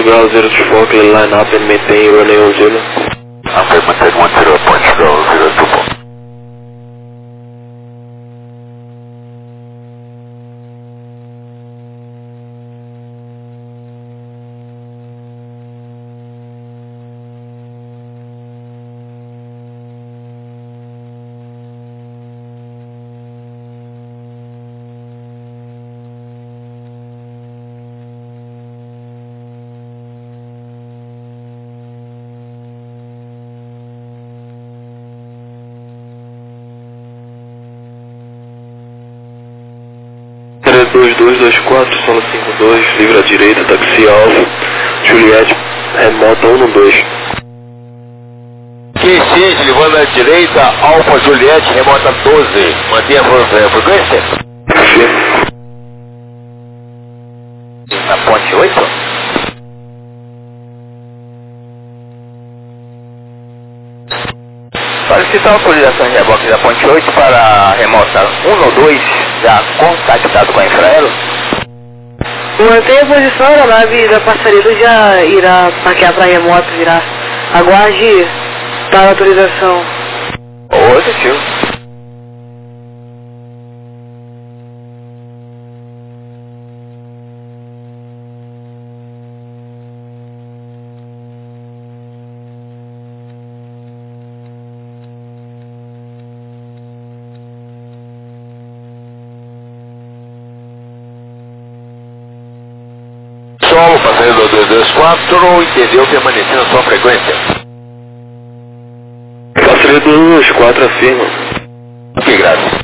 Portugal 04, clear line up and maintain runway 10. Affirmative 10, Portugal 02. Três 2224, solo 52, livre à direita, taxi alfa, Juliette, remota 112. QX, levando à direita, Alfa Juliette, remota 12. Mantenha a frequência? Sim. Na ponte 8? Solicitar autorização de reboque da ponte 8 para a remota 1 ou 2, já contactado com a Infraero. Mantenha a posição, a nave da passaredo já irá maquiar para a remota, virá. Aguarde para a autorização. Positivo. Solo, passageiro 224, entendeu, permanecendo na sua frequência. Passageiro 224, afirma. Que graça.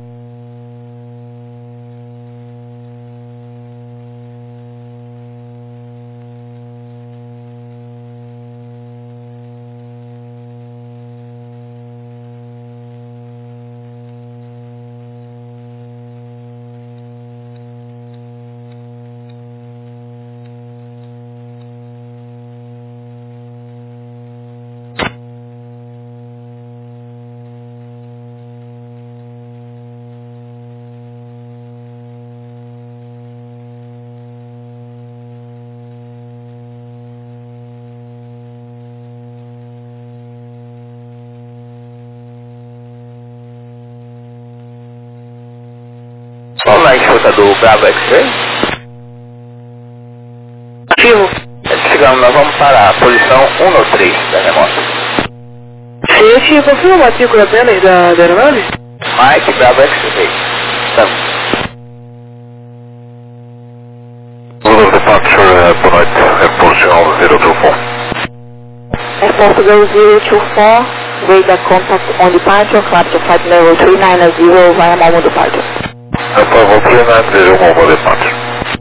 Vamos na escuta do Bravo X-Ray? Ativo. Chegamos, nós vamos para a posição 1 ou 3 da remota. Gente, confirma a matrícula apenas da aeronave? Mike, Bravo X-Ray. Estamos. Order departure, boa noite, Portugal 024. Portugal 024, radar contact on departure, flight to flight level 390 via Malmo departure. Approval 390, Malmo departure.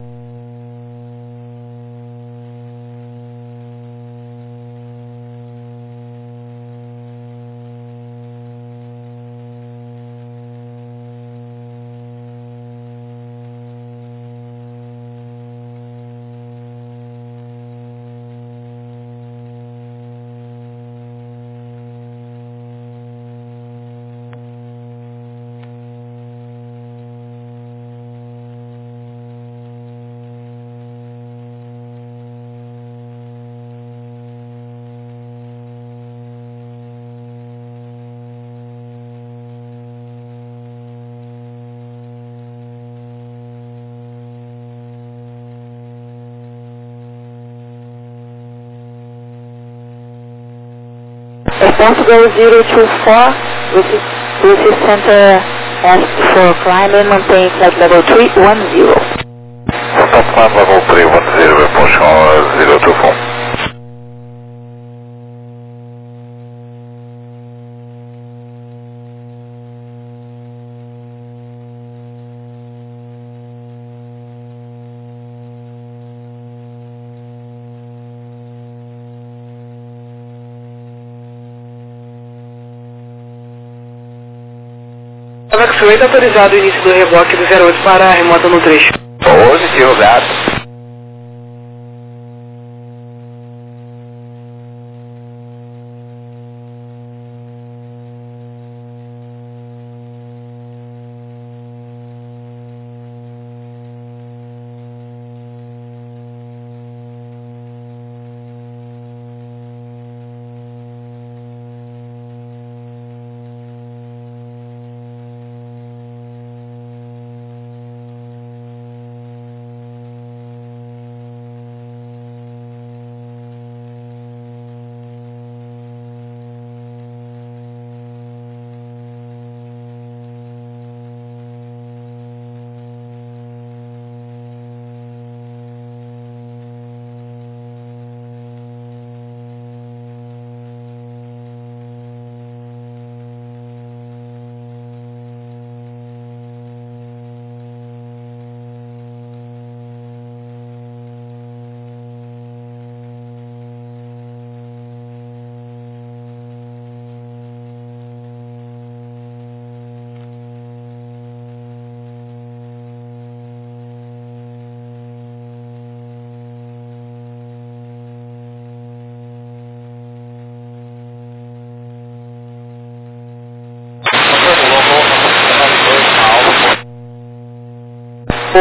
Portugal 024, British Center asked for climb and maintain flight level 310. Top climb level 310, Portugal 024. A X-Ray está autorizado o início do reboque do 08 para a remota no trecho. Positivo, gato.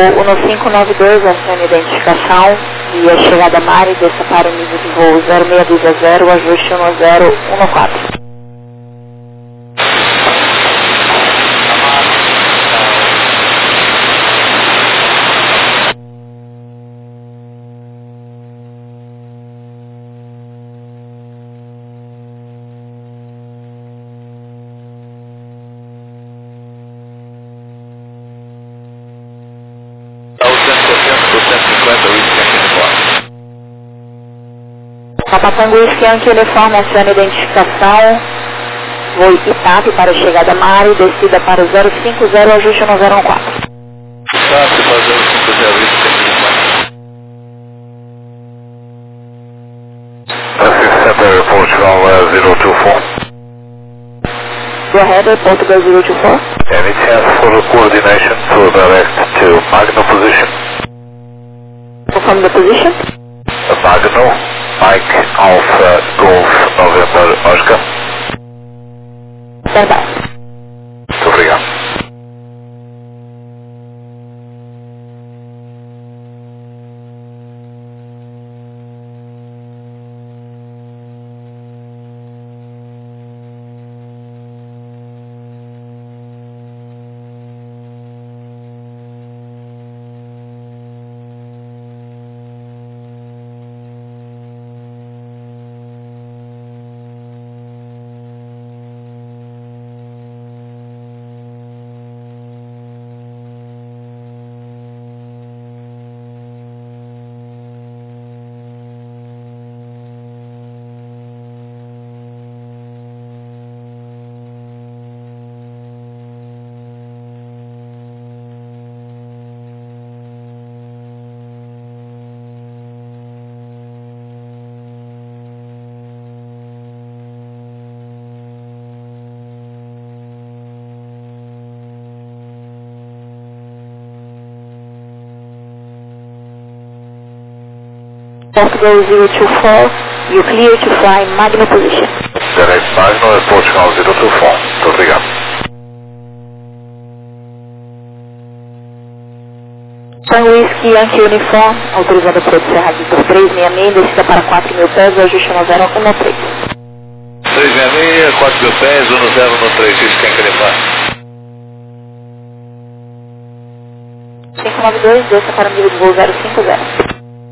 Voo 1592, acione identificação e a chegada Mari, desça para o nível de voo 0620, ajuste 1014. Papatango Whisky Yankee Uniforme, acione identificação, voo Itape para a chegada Mari, descida para o 050, ajuste 1014. Itape para 050, Center Portugal 024. Go ahead, Portugal 024. Any chance for the coordination to direct to Magno position? Confirm the position. Magno, Mike Alpha Golf November Oscar. Stand by. Muito obrigado. Portugal 024, you clear to fly Magno position. Direct Magno é Portugal 024. Muito obrigado. Tango Whisky Yankee Uniforme, autorizado para Serra Vitor 366, descida para 4.000 pés, ajuste 1013. 366, 4.000 pés, 1013, isso tem que levar. 592, desça para o nível de voo 050.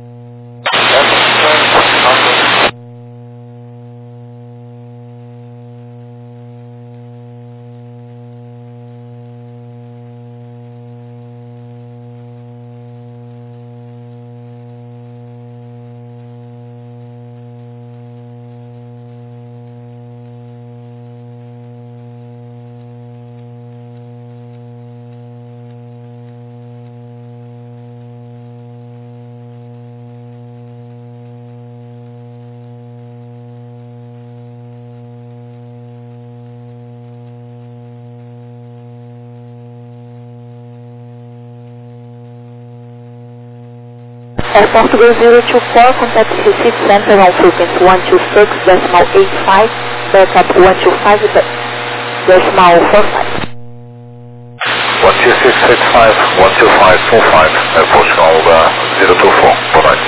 Portugal 024, contact receipt center on frequency 126.85, backup 125.45. 12685, 12545, Portugal 024. Boa noite.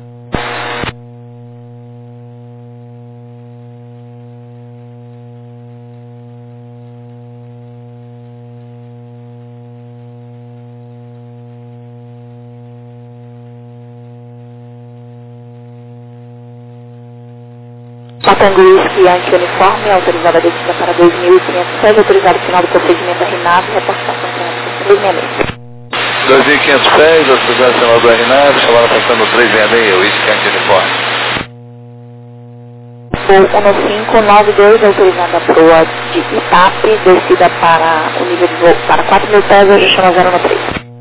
Tango Whisky Yankee Uniforme, autorizada a descida para 2.500 pés, autorizado o final do procedimento da RNAV, reportação para 366. 2.500 pés, autorizado o final do RNAV, chamada passando 366, Whisky Yankee Uniforme. Voo 1592, autorizada a proa de Itape, descida para o nível de voo para 4.000 pés, ajuste 1013.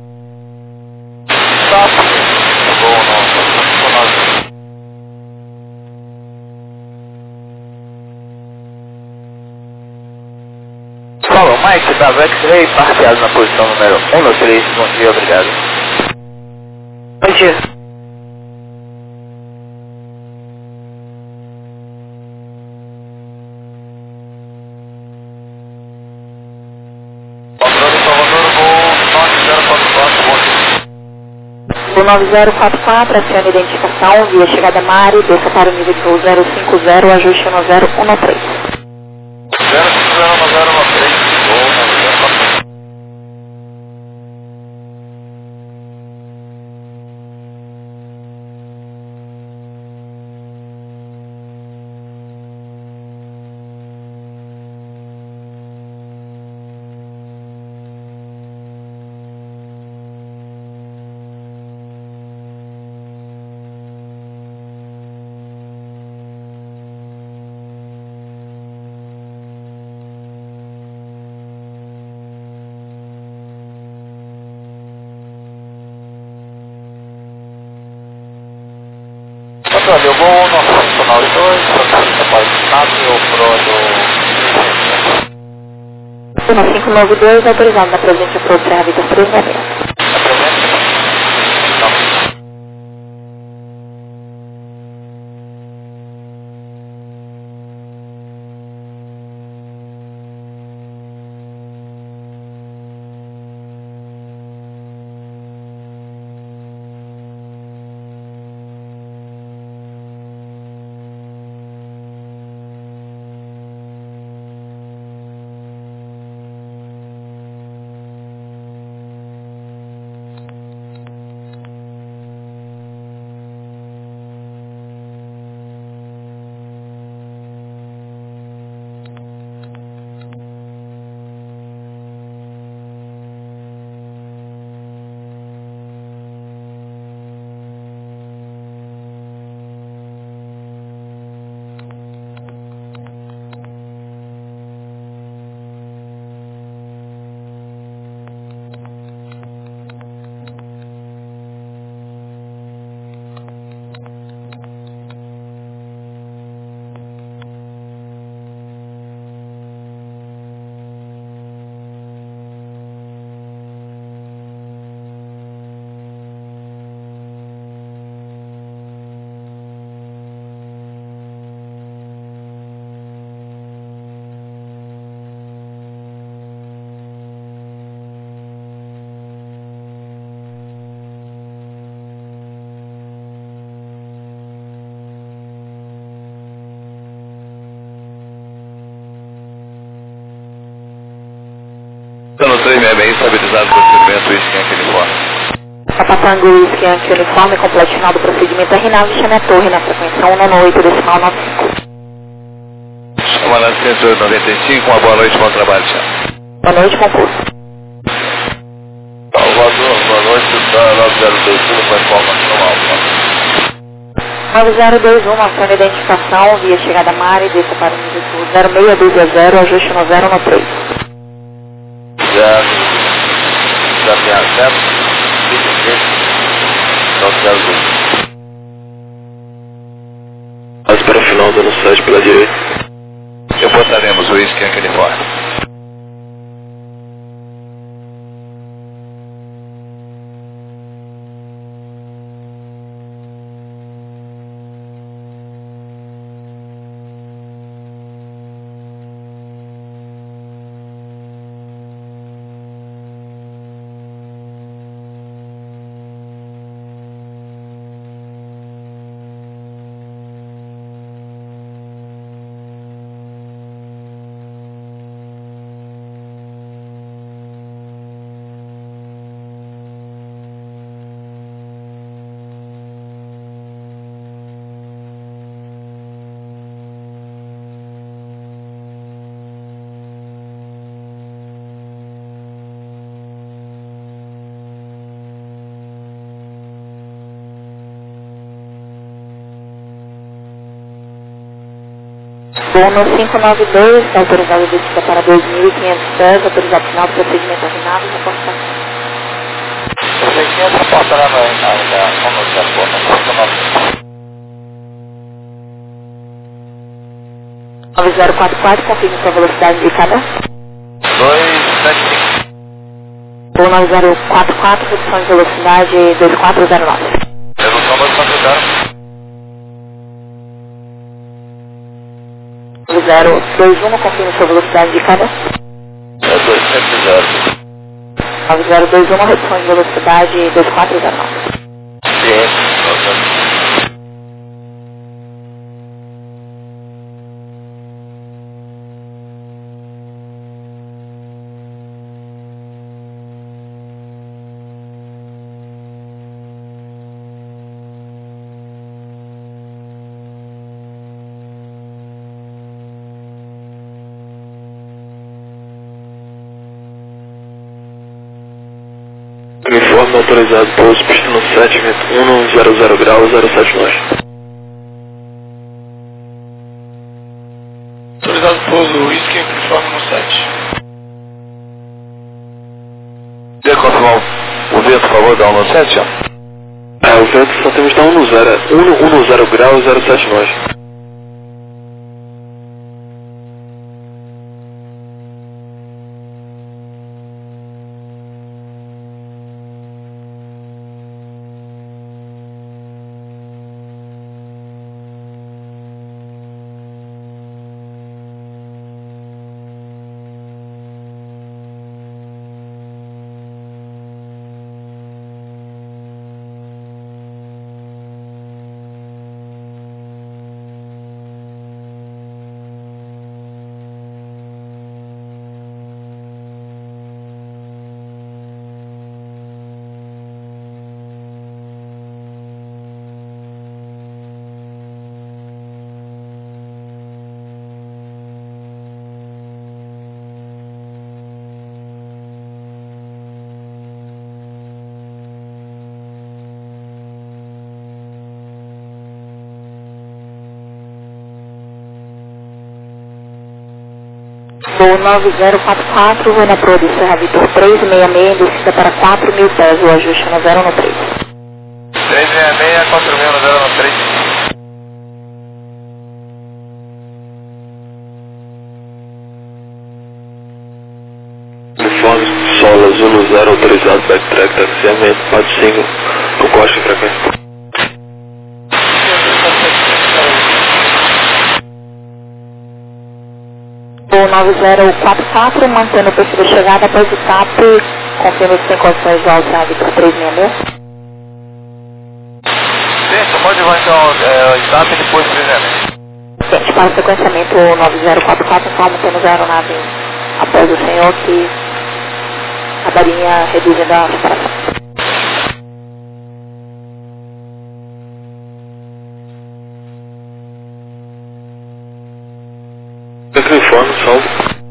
Stop. Voo 9. Follow Mike, Bravo X-Ray, parqueado na posição número 193, bom dia, obrigado. Bom dia. Salvador, voo 9044, bom dia. Voo 9044, acione identificação, via chegada Mari, desça para o nível de voo 050, ajuste 1013. 05013, voo 9044. Olha, eu vou no Nacional 2, para o Estado e o PRO do... No 592, autorizado na presença para o Serra Vitor 366. Plano 366, estabilizado o procedimento Whisky Yankee Uniforme. Papa Tango Whisky Yankee Uniforme, completo final do procedimento RNAV, chame a torre na frequência 198, decimal 95. Comandante 195, uma boa noite, bom trabalho, tchau. Boa noite, concurso. Boa noite, da 9021, com a informação alta. 9021, acione identificação, via chegada Mari, desça para o nível de voo 0620, ajuste 1013. 067, 23, 902. Quase para o final, dando 7 pela direita. Reportaremos o Whisky Yankee Uniforme. Voo no 592, autorizado descida para 2.500 pés, autorizado final do procedimento RNAV, reportação. 600, reportará no RNAV da Comunidade Porta 9044, confirme sua velocidade indicada. 275. Voo 9044, redução de velocidade 2409. Redução 240. 9021, confirme sua velocidade indicada. 270. 9021, redução de velocidade 2409. Conforme autorizado, pouso, pista no 7, vento 100 graus, 07 nós. Autorizado pouso, whisky, conforme no 7. Quer confirmar o vento, por favor, da 117? O vento só temos da 110 graus, 07 nós. Voo 9044, vou na proa de Serra Vitor 366, descida para 4.000 pés, o ajuste no 013. 366, 4.000 no 013. Conforme solo azul no 0, autorizado, backtrack, taxiamento, 45, com costa em frequência. Voo 9044, mantendo o perfil de chegada após o TAP, confirma se tem condições de voar o Serra Vitor 366. Sim, pode voar então, etapa e depois 366. Gente, para o sequenciamento 9044, informa que temos a aeronave após o senhor que a barinha reduzindo a separação. Informe, salve.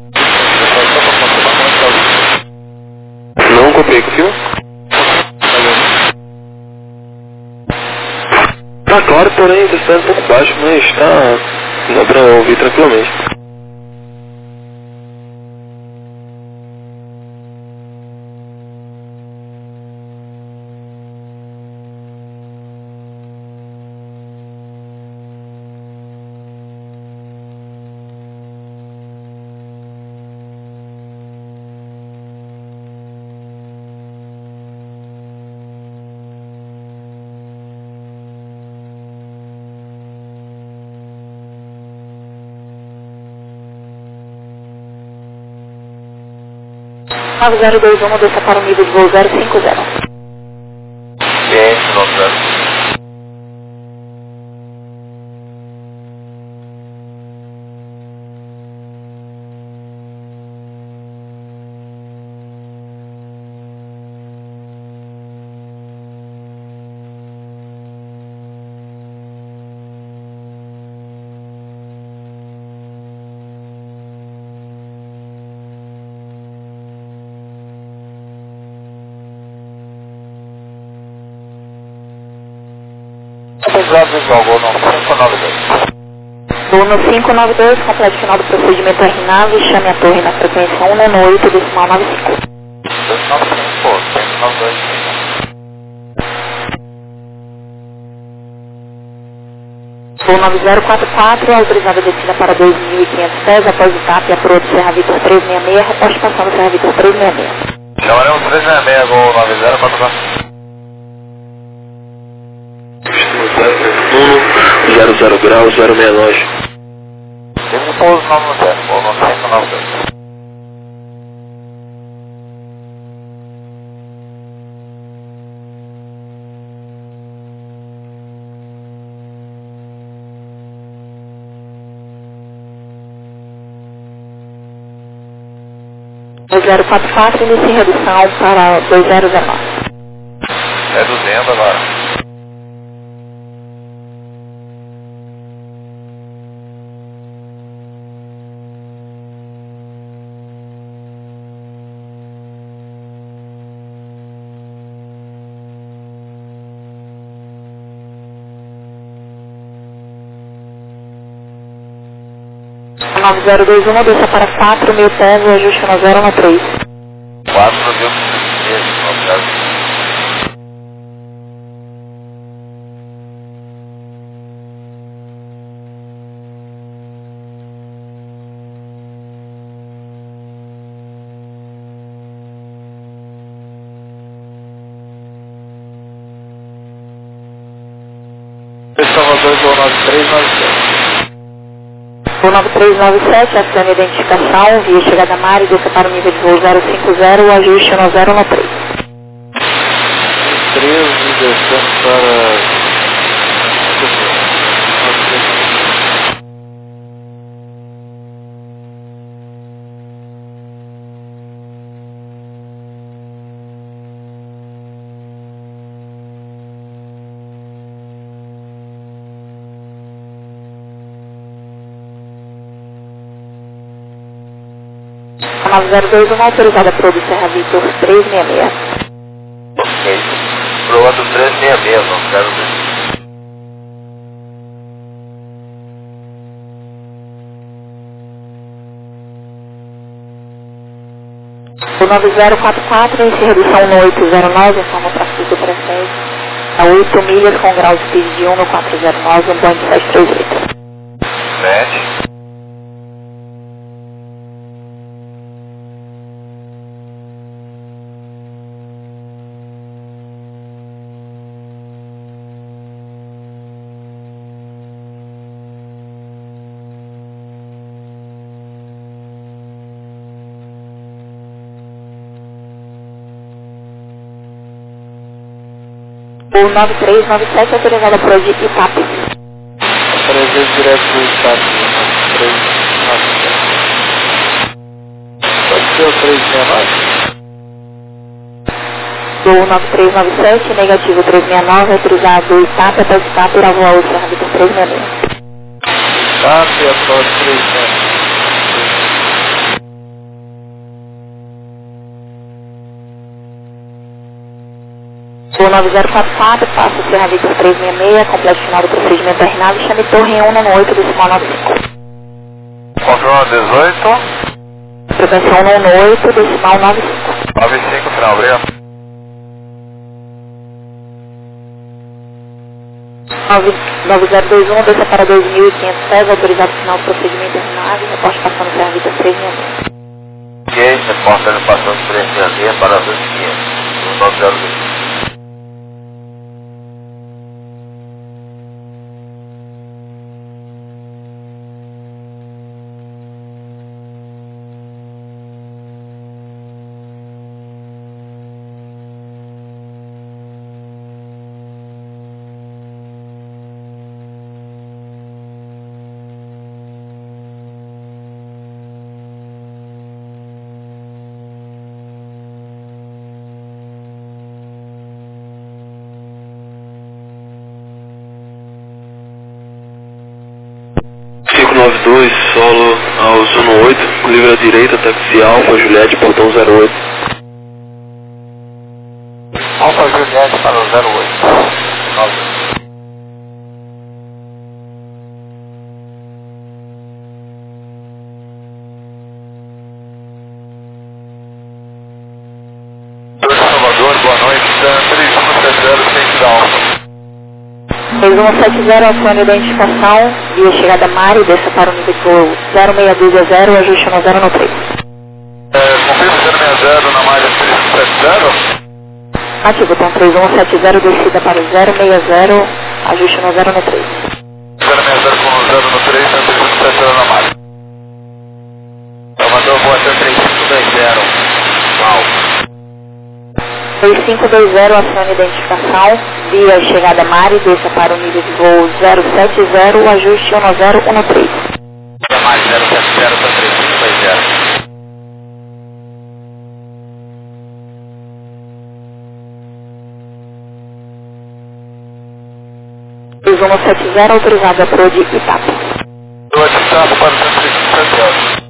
Não copiei, confirma? Tá claro, porém, está um pouco baixo, mas tá... dá pra ouvir tranquilamente. Voo 9021, desça para o nível de voo 050. Ciência, 90. Voo no 592, completo final do procedimento RNAV, chame a torre na frequência 198, decimal 95. 295, 592. Voo 9044, autorizada a descida para 2.500 pés, após o TAP e a proa de Serra Vitor 366, reposte passando Serra Vitor 366. Chamaremos 366, voo 9044. 0 graus, 069. Temos pouso 910, voo 9592. O 044, inicia em redução para 2019. Reduzindo agora. 9021, desça para 4.000 pés, o ajuste no 013. 4.000 Salvador, voo 9397. Voo 9397, acione a identificação, via chegada Mari, desça para o nível de voo 050, o ajuste no 013. 13, descendo para... A 9021 autorizada para o Serra Vitor 366. Ok. Pro outro 366, não quero ver. O 9044, em redução no 809, informa o tráfego para 7. A 8 milhas com grau de speed de 1 no 409, um Boeing 738. 7. O 9397 autorizada para o de Itape. 3 vezes direto do estado. 9397. Pode ser o 369? O 9397, negativo 369, autorizado Itape até o Itape, irá voar o Serra Vitor 366. Tá, e após 369. O 9044, passa o Serra Vitor 366, complete final do procedimento terminado, chame torre 1 no 8, decimal 95. Confirma 18. Frequência 1 no 8, decimal 95. 95, final, obrigado. 9021, desça para 2.500 pés, autorizado final do procedimento terminado, reposte passando o Serra Vitor 366. Ok, reporta ele passando 366 para 2.500. 902. Solo ao 18, livre à direita, táxi Alfa, Juliette, portão 08. Alfa Juliette para o 08. 9. Salvador, boa noite, 3170, frente da Alfa. 3170, acione a identificação, via chegada Mari, desça para o nível de voo 0620, ajuste no 013. Confirma 060 na malha 3170. Ativo, então 3170, descida para o 060, ajuste no 013. 060 com 013, 3170 na malha. Salvador, boa até 3520. Uau. 3520, acione a identificação, via chegada Mari, desça para o nível de voo 070, ajuste no 013. Mari 070 para 3520. 3170, autorizada para o de Itape. Do WhatsApp para o 137.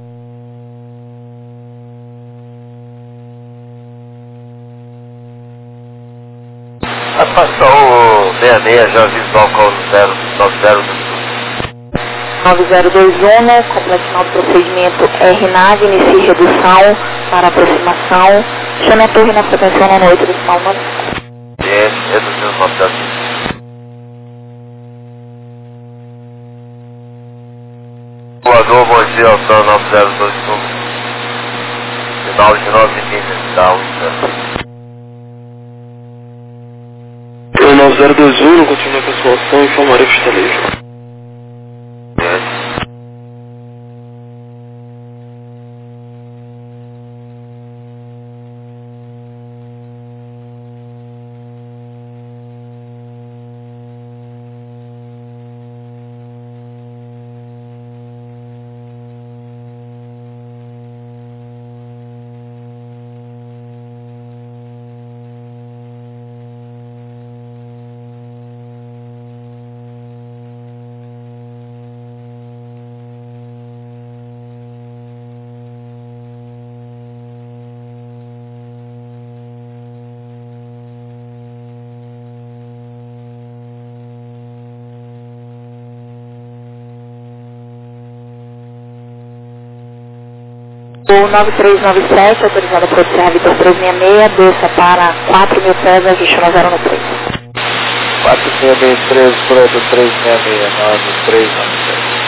Passou o 66, já visual com 090. 9021, completar o procedimento RNAV, inicie redução para aproximação. Chame a torre na frequência 198 do sinal 9. Reduzindo o nosso dado. Voador, bom dia, Alção 9021. Sinal de 9h15, tá 9021, continua com a sua ação, informarei o estalejo. O 9397, autorizado por Serra Vitor 366, desça para 4.000 pés, ajuste no 013. 4663, Proto 366, 9397.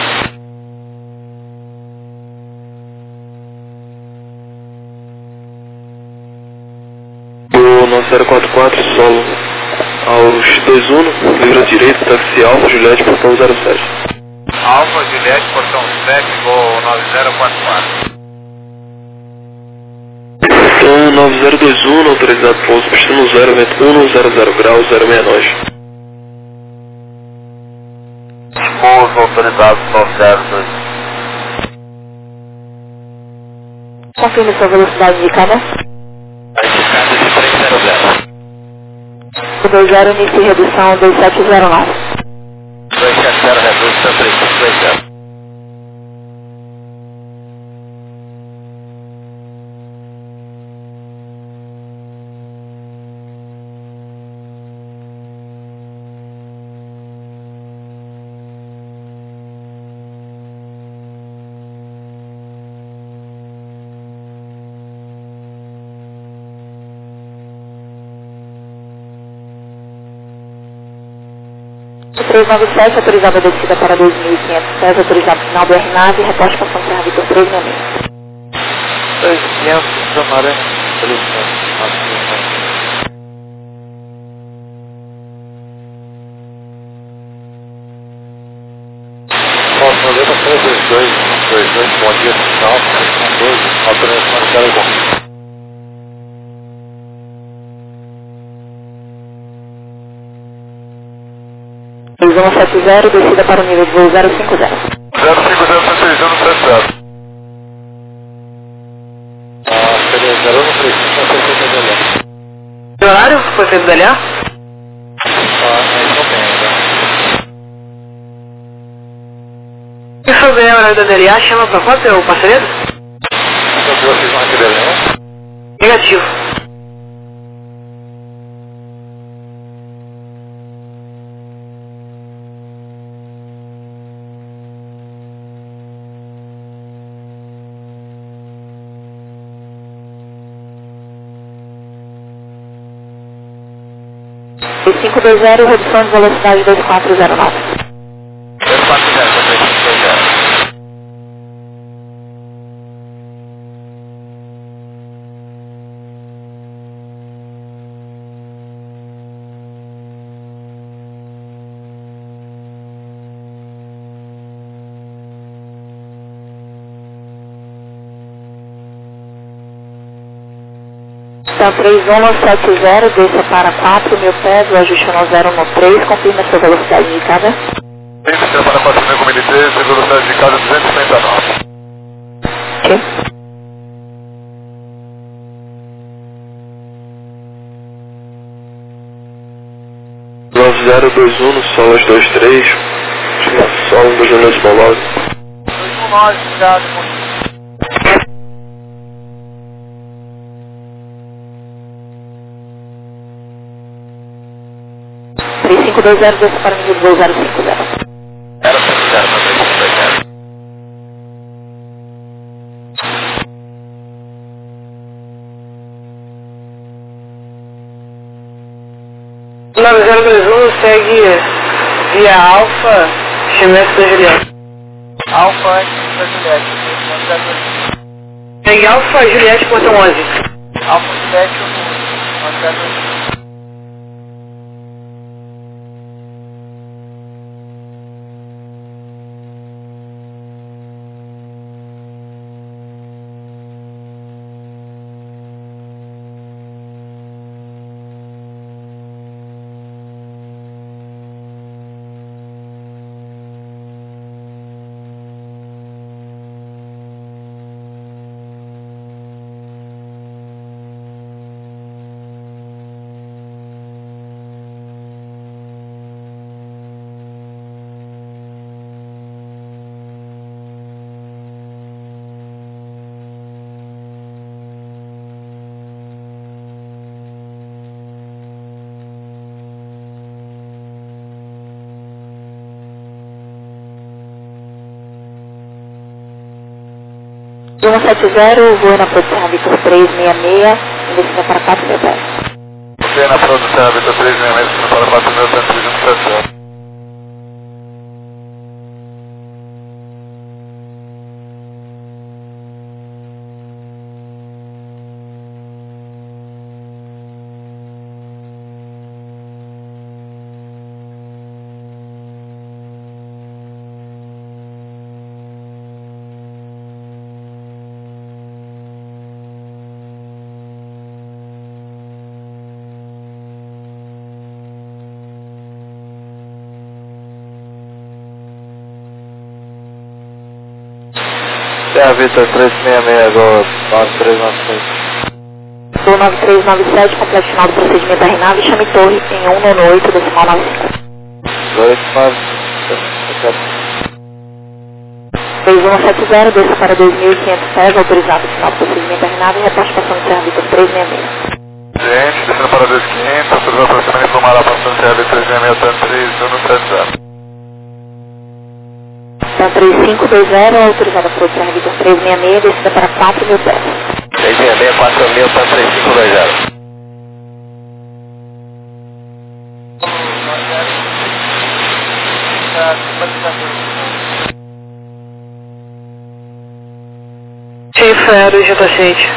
O 9044, solo aos 21, livre à direita, táxi Alfa, Juliette, portão 07. Alfa, Juliette, portão 7, voo 9044. Então, 9021, autorizado pouso, pistão 0, vento 1, 00 graus, 069. Pouso autorizado 902. Confirme sua velocidade indicada. A indicada de 300. 20, inicie redução 2709. 270, redução 320. O 397, autorizado a descida para 2.500 pés, autorizado final do RNAV, reporte para São Serra Vitor 366. 300, Samaré, 300. Posso fazer para 322, bom dia, sinal, são 12, autorização de Telecom. Eles 170, descida para o nível de voo 050. 050, autorizando 30. Seria 013, Que horário foi feito dali? mas não tem ainda. Se souber o horário da DLA, chama pra quanto, teu parceiro? Então, se vocês vão aqui Belém, Negativo. E 520, redução de velocidade 2409. 240, 320. Então 3170, desça para 4.000 pés, o ajuste no 013, confirma sua velocidade indicada. Desça para 4013, velocidade indicada 239. Ok. Nove 021, no sol às 23, sol 2 minutos para o lado. 219, cuidado, 3520, desça para o nível de voo 050. 050, 320. 9021 segue via Alfa, Chimete da Juliette. Alfa antes da Juliette. Segue Alfa, Juliette, ponto 11. Alfa Juliette, onde De 170, voa na produção Vitor 366, em descida para 4 mil pés. Você na produção Vitor 366, para 4 mil pés, é a Vitor 366 agora, 9396. Voo 9397, complete final do procedimento da RNAV, chame torre em 198, decimal 95. 3170, desça para 2.500 pés, autorizado final do procedimento da RNAV e reporte passando Serra Vitor 366. Gente, descendo para 2500, autorizado para cima informar a passando Serra Vitor 366, tanto 3170. Então 3520, autorizada para o Serra Vitor 366, descida para 4 mil pés. 366, 4 mil, tá 3520. Infero, J7.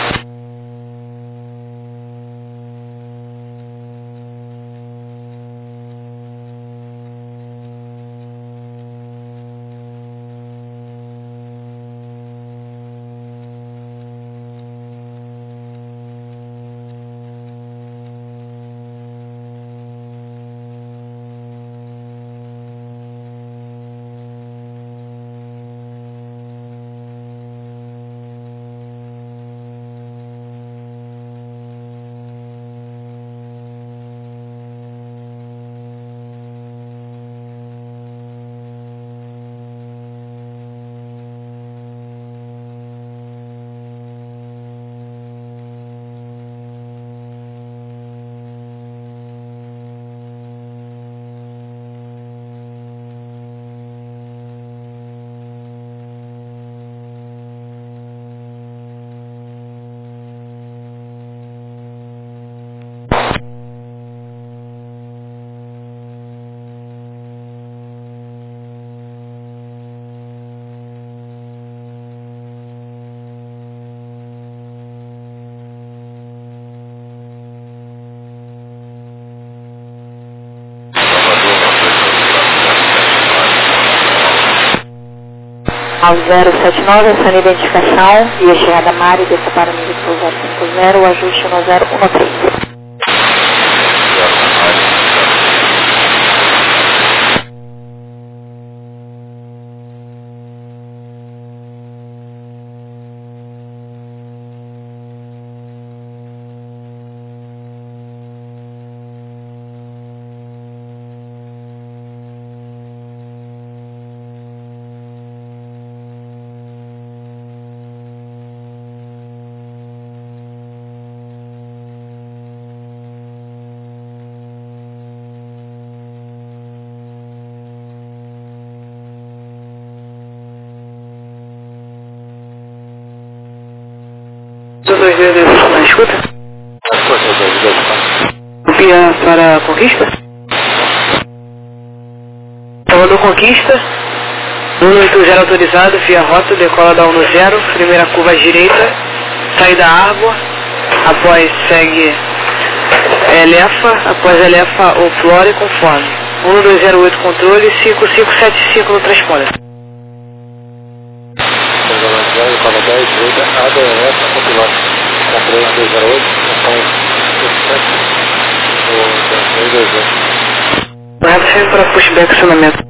Ao 079, essa é identificação e a chegada Mari, desça para o nível 050, o ajuste no 013. Na escuta? Via para a Conquista? Salvador Conquista, 180 autorizado, via rota, decola da 10, primeira curva à direita, saída Árbor, após segue Elefa, após Elefa ou Flora e conforme. 1208 controle, 5575 no transponder. Decola 10, direita, ADF, copiloto. Controle 208, acompanha 57, Correto, sempre para pushback acionamento.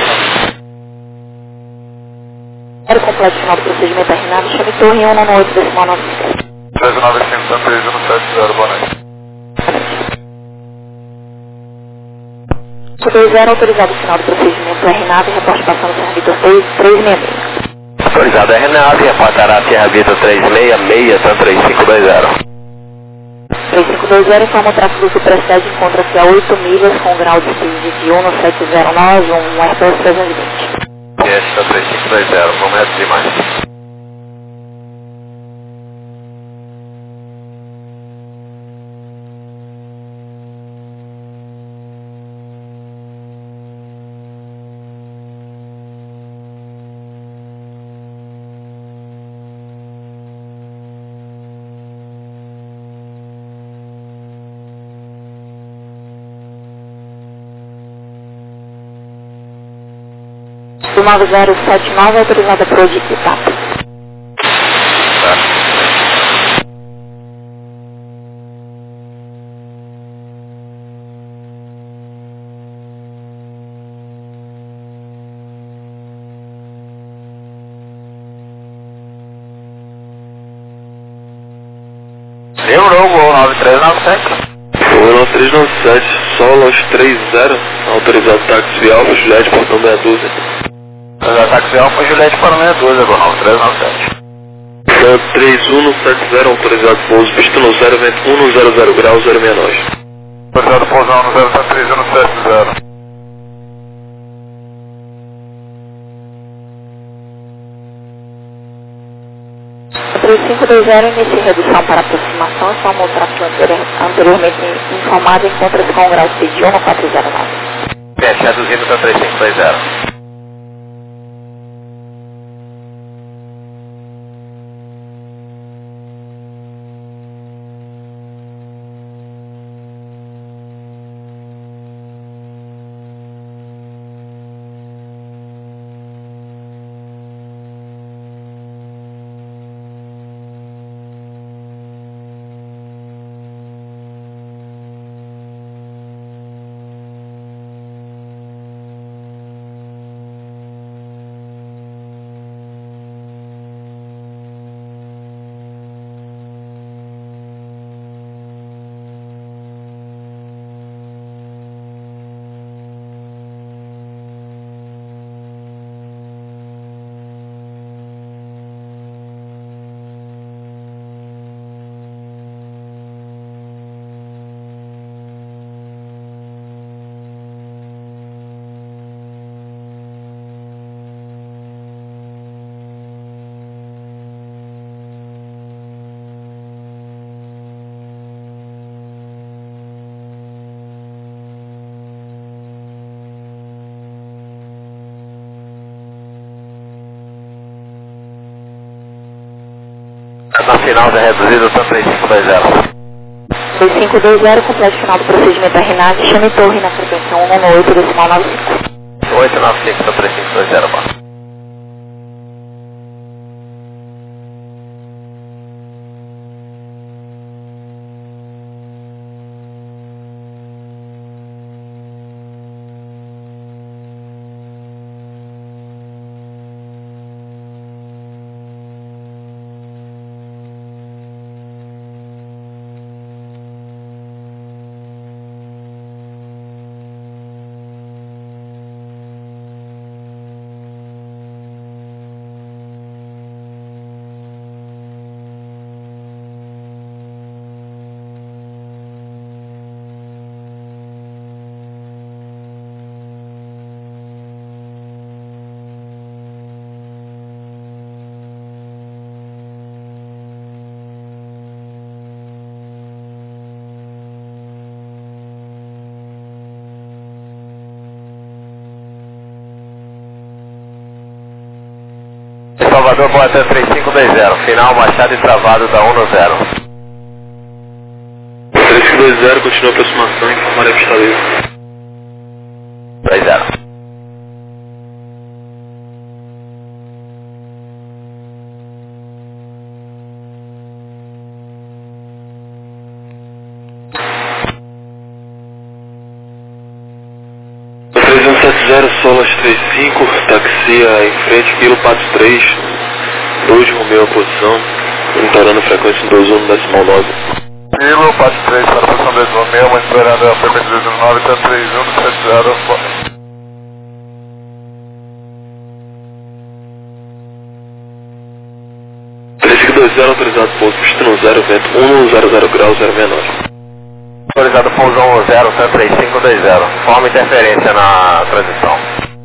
Era completo final do procedimento terminado. Chame torre 198 decimal 97. 395, 3170, boa noite. 20 autorizado o final do procedimento RNAV e reporte passando Serra Vitor 366. Autorizado RNAV, reportará Serra Vitor 366, TAM 3520. 3520 informa o tráfego do Supersede encontra-se a 8 milhas com grau de speed de 17091, um Airbus 320. Yes, TAM 3520, momento demais. Do 9079 autorizada para o DICTAP. Lembrou, gol 9397. Gol 9397, Solos 30, autorizado táxi Alfa, Juliette, portão meia dúzia. Táxi Alfa, Juliette para 62, gol 9397. 3170, autorizado pouso, visto no 0, vento 100 graus, 069. Autorizado pousão no 0, 3170. 3520 inicia redução para aproximação, informa o tráfego anteriormente informado encontra-se com o grau de speed de 1409. Yes, reduzindo TAM 3520. Na final da reduzida, TAM 3520. 3520, completo final do procedimento RNAV, chame torre na frequência 198 decimal 95. 895, TAM 3520, mano. Salvador, boa até 3520, final Machado e travado da 1-0. 3520, continua a aproximação, informar a pista livre. 30. O 3170, Solas 35, taxia em frente, Quilo Patos 3, 2 Romeu a posição, monitorando a frequência 21,9. Quilo, Patos 3 para a posição 2 Romeu, monitorando a frequência 219, está 3170. 3520, autorizado pouso, pista no 0, vento 100 graus, 069. Autorizado pouso 10, 3520. Forma interferência na transição.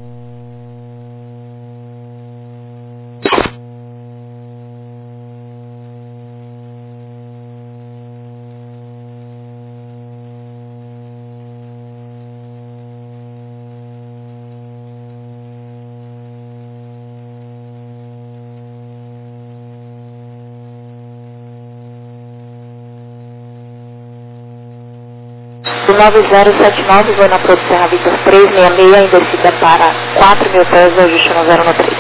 Do 9079, vou na produção Vitor 366, em descida para 4.000 pés, ajuste no 013.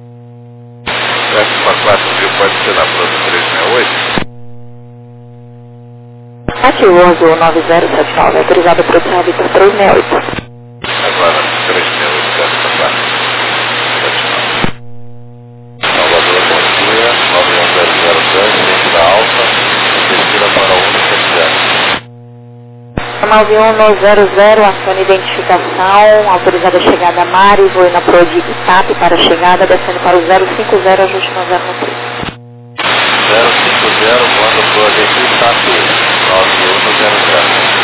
Para 4.000 pode ser na produção 368? Ativoso 9079, autorizado a produção Vitor 368. Agora 368, para 4.079. Salvador, bom dia, 91002, frente da Alfa, descida para 170. 9100, acione identificação, autorizada a chegada a Mari, vou na Pro de Itap para a chegada, descendo para o 050, ajuste no 013. 050, voando para o ADT TAP, 9100.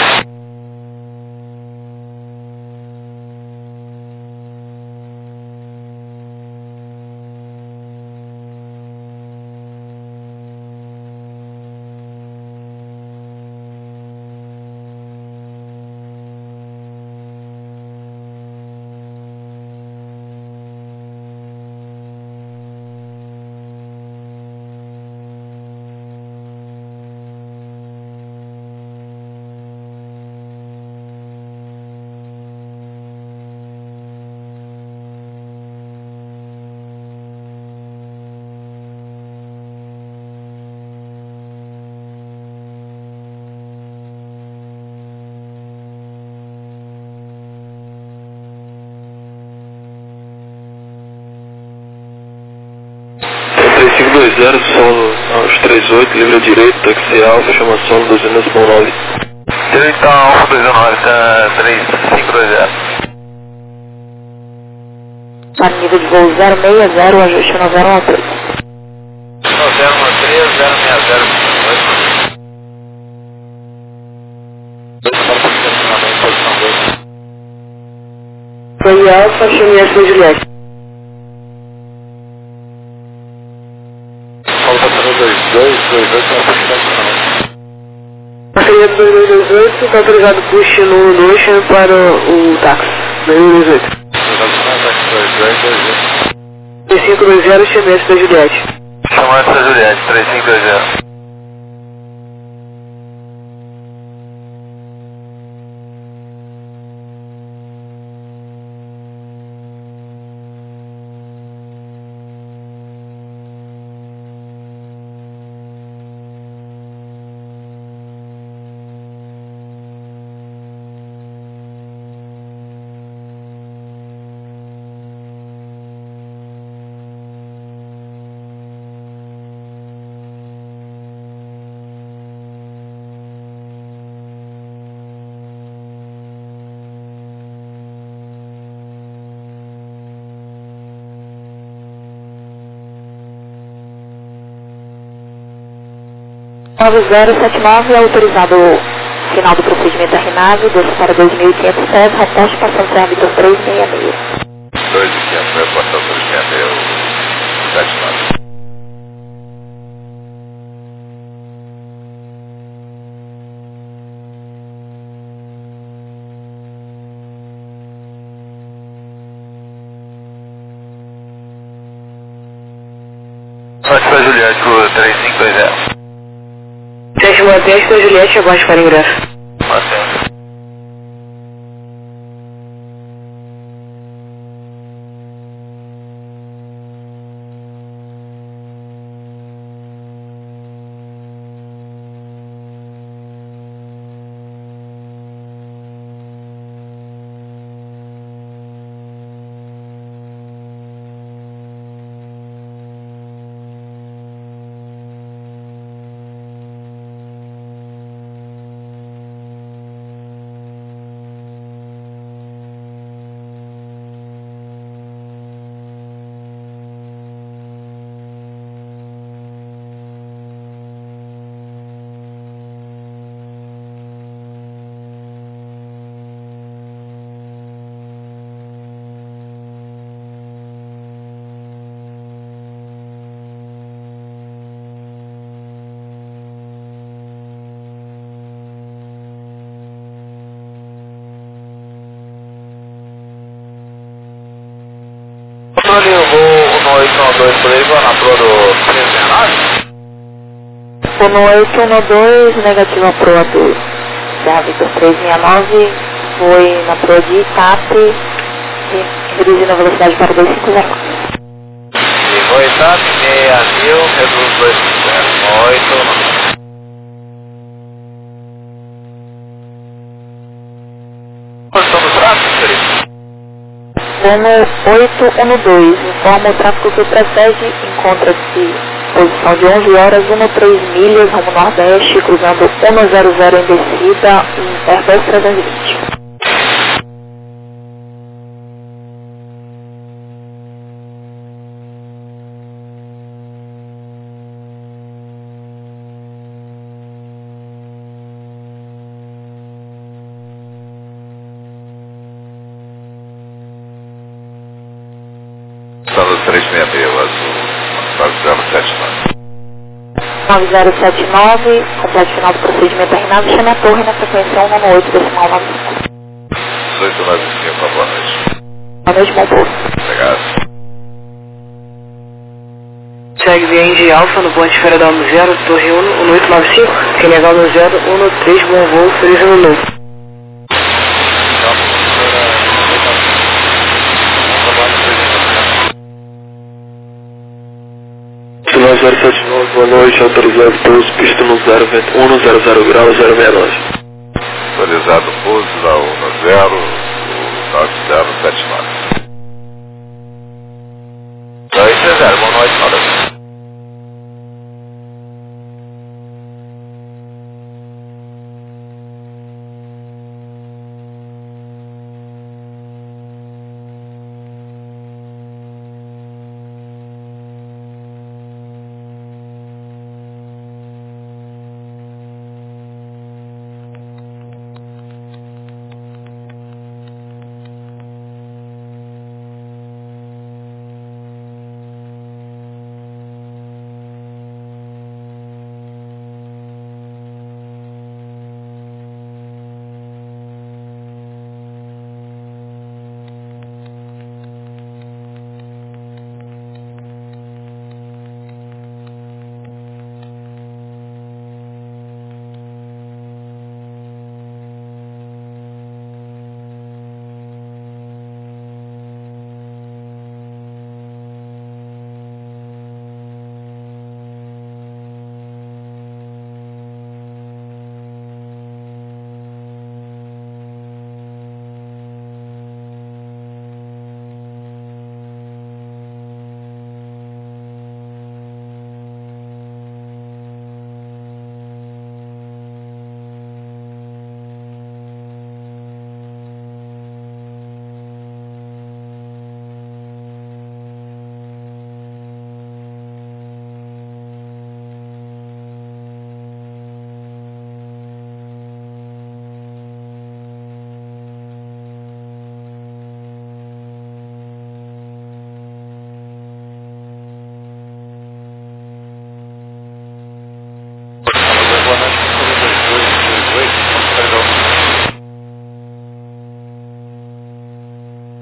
Solo aos 38, livre à direita, taxi alfa, chama solo 219. Direita Alfa 219, 3520. Para nível de voo 060, ajuste no 013. 013, 060. Foi Alfa, chame essa Juliette. Alfa 222, para a posição Bateria 2228, está autorizado push no 2, chame para o táxi. 2228. 3520, chame essa da Juliette. Chamando essa Juliette, 3520. O 9079 é autorizado o final do procedimento da RENAVE, desce para 2.500 pés, reposte passando para Vitor 366. 2.500, vai passar 266, 79. Delta Juliette por 3520. 7 da Juliette, abaixo para ingresso. Mantém. Controle, eu vou no 812 por aí, vou na proa do 369. Vou no 812, negativa proa do Serra Vitor 369, foi na proa de Itape, reduzindo a velocidade para 2509. Ligou Itape, 6.000, reduz 250, 8. Posição do tráfego, querido? Vou no 812, informa o tráfego que precede, encontra-se posição de 11 horas, 13 milhas, rumo nordeste, cruzando 100 em descida, Airbus 320. Estamos 366, azul, 9079, completo final do procedimento terminado, chame a torre na frequência 198, decimal 95. 1895, boa noite. Boa noite, bom voo. Obrigado. Segue VNG Alfa no ponte Federal no 0, Torre 1, 1895, Senegal no 0, 13, bom voo, feliz ano novo. 9079, boa noite, autorizado pouso, pista no 100 graus, 069. Autorizado pouso da 10, o 9079. 230, boa noite, valeu.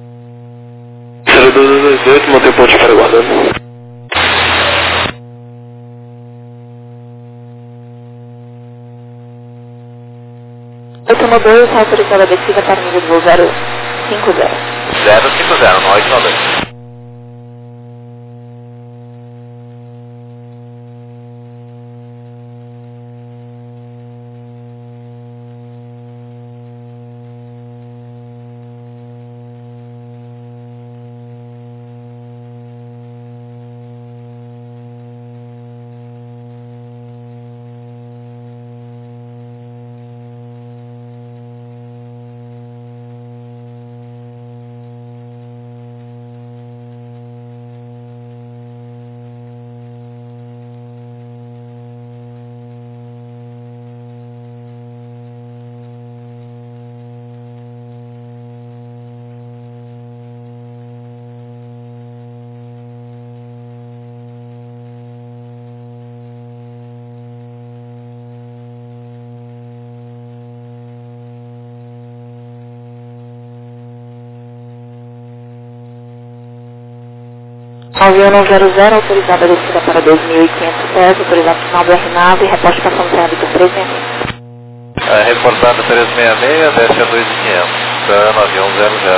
Mantém o ponte para guardando. 112, autorizada a descida para nível de voo 050. 050, no 892. Avião 900, autorizada a descida para 2.500 pés, autorizado final do RNAV e reposte passando sem hábito 366. Reportado 366, desce a 2.500, dano avião 00.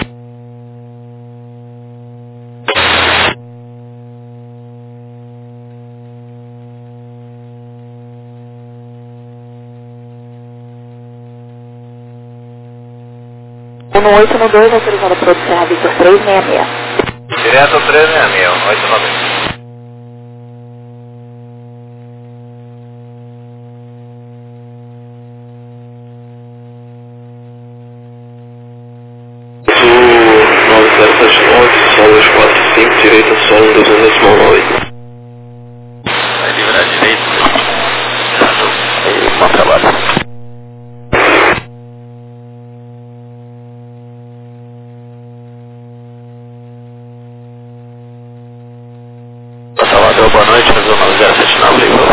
No 812, autorizada para observar Victor 366. Direto 366, 892. Sul 9079, solo 45, direita solo 209. Vai livrar a direita. Aí, bom trabalho. Salvador, boa noite, Azul 9079, ligou.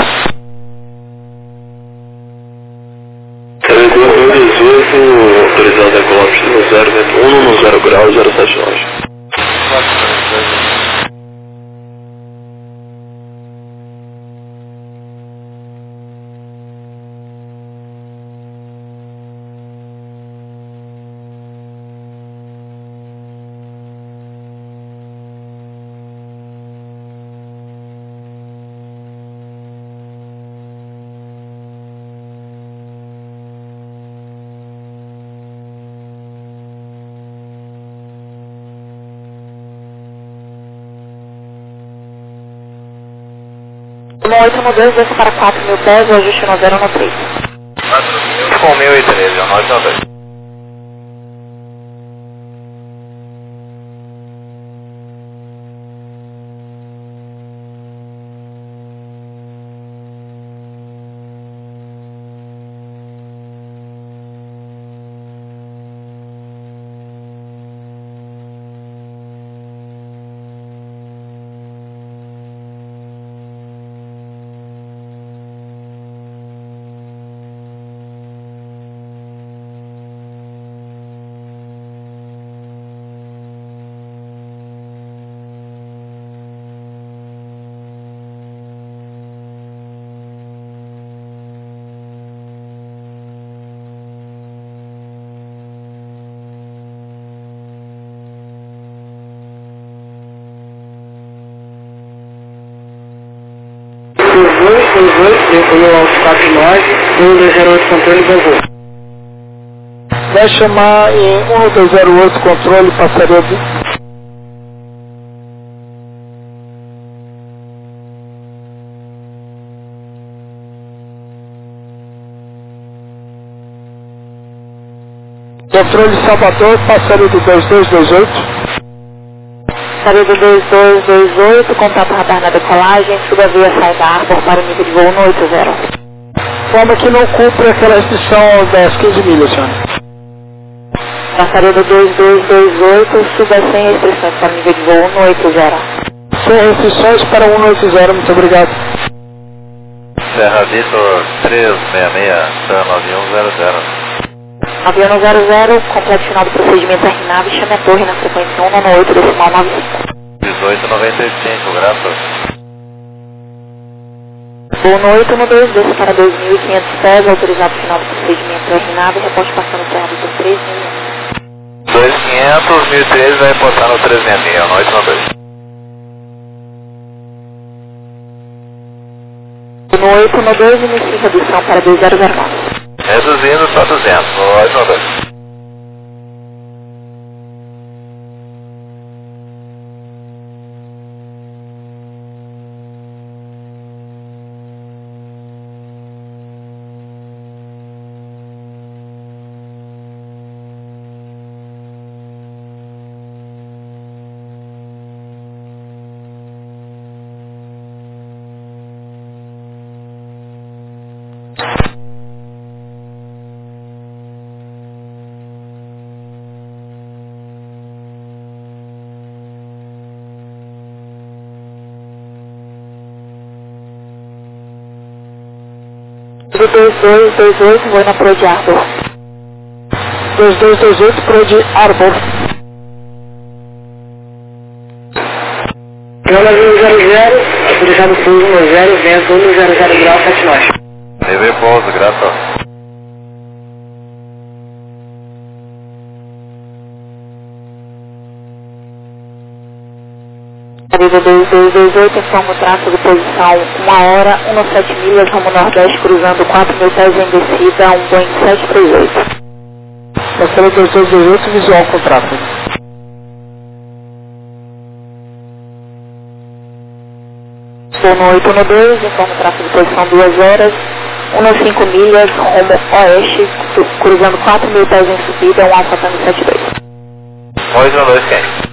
Salvador 218, autorizado a quilômetros no 021, no 0 grau, 079. No 812, desce para 4.000 pés, o ajuste no 013. 4.000 com 1.013, 992. Decolou aos 49, 1208 controle vazou. Vai chamar em 1208 controle, passaria de... Controle Salvador, passaria do 2228. Passaria do 2228, contato radar na decolagem, suba via saída Arbor para o nível de voo no 80. Forma que não cumpre aquela restrição das 15 milhas, senhor. Passaria do 2228, suba sem restrições para o nível de voo no 80. Sem restrições para 180, muito obrigado. Serra Vitor 366, dano avião 00. Avião 00, completo final do procedimento RNAV, chame a torre na frequência 198, decimal 95. 1895, graças. Voo no 812, desce para 2.500 pés, autorizado final do procedimento terminado, reporte passando para o 3.000. 2500, 1013 vai reportar no 366, no 812. No 812, inicia redução para 2009. Reduzindo só 200, no 812. Do 2228, vou na Pro de Arbor. 2228, Pro de Arbor. Gama 000, autorizado pouso no 0, vento 100 grau, 7 nós. Levei pouso, graças. Aviso 2228, informa o tráfego, posição 1 hora, 17 milhas, rumo nordeste, cruzando 4.000 pés em descida, um Boeing 738. Marcelo 2228, visual com tráfego. Voo no 812, informa o tráfego, posição 2 horas, 15 milhas, rumo oeste, cruzando 4.000 pés em subida, um Alfa Tango 72. 812 quem?